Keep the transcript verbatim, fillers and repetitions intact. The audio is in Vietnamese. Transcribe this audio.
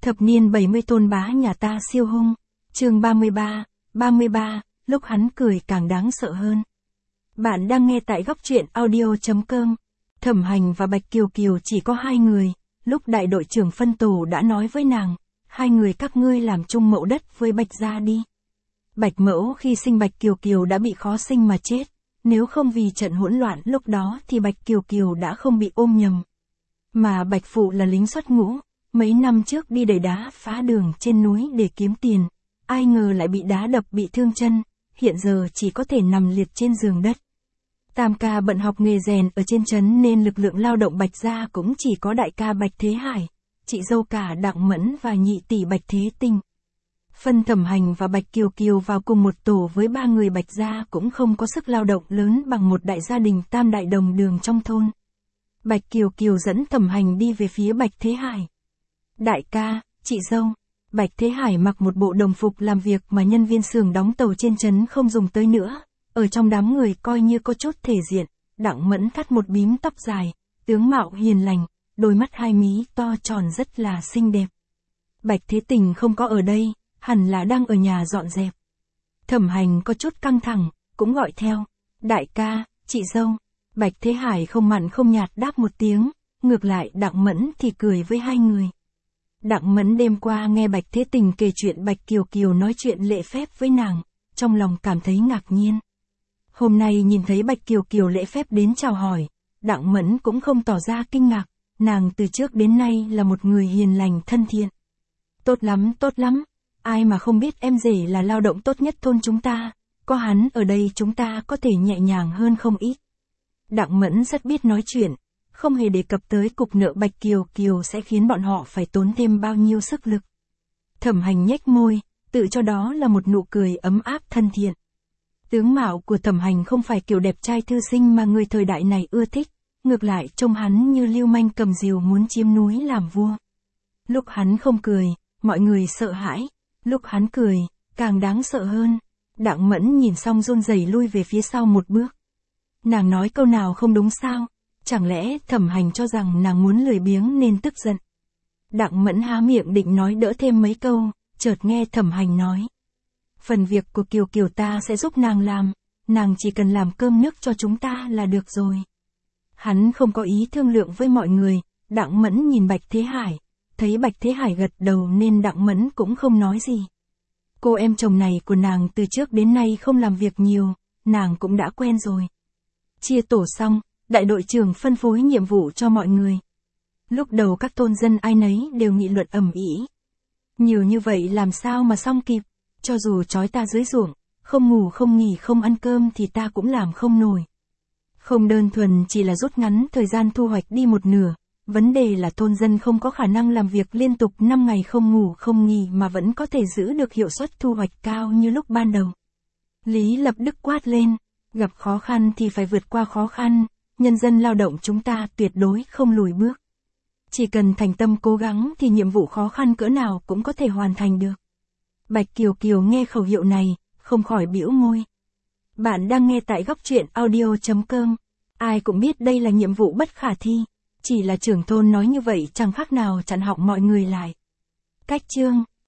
Thập niên bảy mươi tôn bá nhà ta siêu hung. Chương ba mươi ba, ba mươi ba, lúc hắn cười càng đáng sợ hơn. Bạn đang nghe tại góc truyện audio chấm com. Thẩm Hành và Bạch Kiều Kiều chỉ có hai người, lúc đại đội trưởng phân tổ đã nói với nàng, hai người các ngươi làm chung mẫu đất với Bạch gia đi. Bạch mẫu khi sinh Bạch Kiều Kiều đã bị khó sinh mà chết, nếu không vì trận hỗn loạn lúc đó thì Bạch Kiều Kiều đã không bị ôm nhầm. Mà Bạch phụ là lính xuất ngũ, mấy năm trước đi đẩy đá phá đường trên núi để kiếm tiền, ai ngờ lại bị đá đập bị thương chân, hiện giờ chỉ có thể nằm liệt trên giường đất. Tam ca bận học nghề rèn ở trên trấn nên lực lượng lao động Bạch gia cũng chỉ có đại ca Bạch Thế Hải, chị dâu cả Đặng Mẫn và nhị tỷ Bạch Thế Tình. Phân Thẩm Hành và Bạch Kiều Kiều vào cùng một tổ với ba người Bạch gia cũng không có sức lao động lớn bằng một đại gia đình tam đại đồng đường trong thôn. Bạch Kiều Kiều dẫn Thẩm Hành đi về phía Bạch Thế Hải. Đại ca, chị dâu. Bạch Thế Hải mặc một bộ đồng phục làm việc mà nhân viên xưởng đóng tàu trên trấn không dùng tới nữa, ở trong đám người coi như có chút thể diện. Đặng Mẫn thắt một bím tóc dài, tướng mạo hiền lành, đôi mắt hai mí to tròn rất là xinh đẹp. Bạch Thế Tình không có ở đây, hẳn là đang ở nhà dọn dẹp. Thẩm Hành có chút căng thẳng, cũng gọi theo. Đại ca, chị dâu. Bạch Thế Hải không mặn không nhạt đáp một tiếng, ngược lại Đặng Mẫn thì cười với hai người. Đặng Mẫn đêm qua nghe Bạch Thế Tình kể chuyện Bạch Kiều Kiều nói chuyện lễ phép với nàng, trong lòng cảm thấy ngạc nhiên. Hôm nay nhìn thấy Bạch Kiều Kiều lễ phép đến chào hỏi, Đặng Mẫn cũng không tỏ ra kinh ngạc, nàng từ trước đến nay là một người hiền lành thân thiện. Tốt lắm, tốt lắm, ai mà không biết em rể là lao động tốt nhất thôn chúng ta, có hắn ở đây chúng ta có thể nhẹ nhàng hơn không ít. Đặng Mẫn rất biết nói chuyện, không hề đề cập tới cục nợ Bạch Kiều Kiều sẽ khiến bọn họ phải tốn thêm bao nhiêu sức lực. Thẩm Hành nhếch môi, tự cho đó là một nụ cười ấm áp thân thiện. Tướng mạo của Thẩm Hành không phải kiểu đẹp trai thư sinh mà người thời đại này ưa thích, ngược lại trông hắn như lưu manh cầm rìu muốn chiếm núi làm vua. Lúc hắn không cười, mọi người sợ hãi, lúc hắn cười, càng đáng sợ hơn. Đặng Mẫn nhìn xong run rẩy lui về phía sau một bước. Nàng nói câu nào không đúng sao? Chẳng lẽ Thẩm Hành cho rằng nàng muốn lười biếng nên tức giận? Đặng Mẫn há miệng định nói đỡ thêm mấy câu, chợt nghe Thẩm Hành nói. Phần việc của Kiều Kiều ta sẽ giúp nàng làm, nàng chỉ cần làm cơm nước cho chúng ta là được rồi. Hắn không có ý thương lượng với mọi người, Đặng Mẫn nhìn Bạch Thế Hải, thấy Bạch Thế Hải gật đầu nên Đặng Mẫn cũng không nói gì. Cô em chồng này của nàng từ trước đến nay không làm việc nhiều, nàng cũng đã quen rồi. Chia tổ xong, đại đội trưởng phân phối nhiệm vụ cho mọi người. Lúc đầu các thôn dân ai nấy đều nghị luận ầm ĩ. Nhiều như vậy làm sao mà xong kịp, cho dù trói ta dưới ruộng, không ngủ không nghỉ không ăn cơm thì ta cũng làm không nổi. Không đơn thuần chỉ là rút ngắn thời gian thu hoạch đi một nửa, vấn đề là thôn dân không có khả năng làm việc liên tục năm ngày không ngủ không nghỉ mà vẫn có thể giữ được hiệu suất thu hoạch cao như lúc ban đầu. Lý Lập Đức quát lên, gặp khó khăn thì phải vượt qua khó khăn, nhân dân lao động chúng ta tuyệt đối không lùi bước. Chỉ cần thành tâm cố gắng thì nhiệm vụ khó khăn cỡ nào cũng có thể hoàn thành được. Bạch Kiều Kiều nghe khẩu hiệu này, không khỏi bĩu môi. Bạn đang nghe tại góc truyện audio chấm com. Ai cũng biết đây là nhiệm vụ bất khả thi, chỉ là trưởng thôn nói như vậy chẳng khác nào chặn họng mọi người lại. Cách chương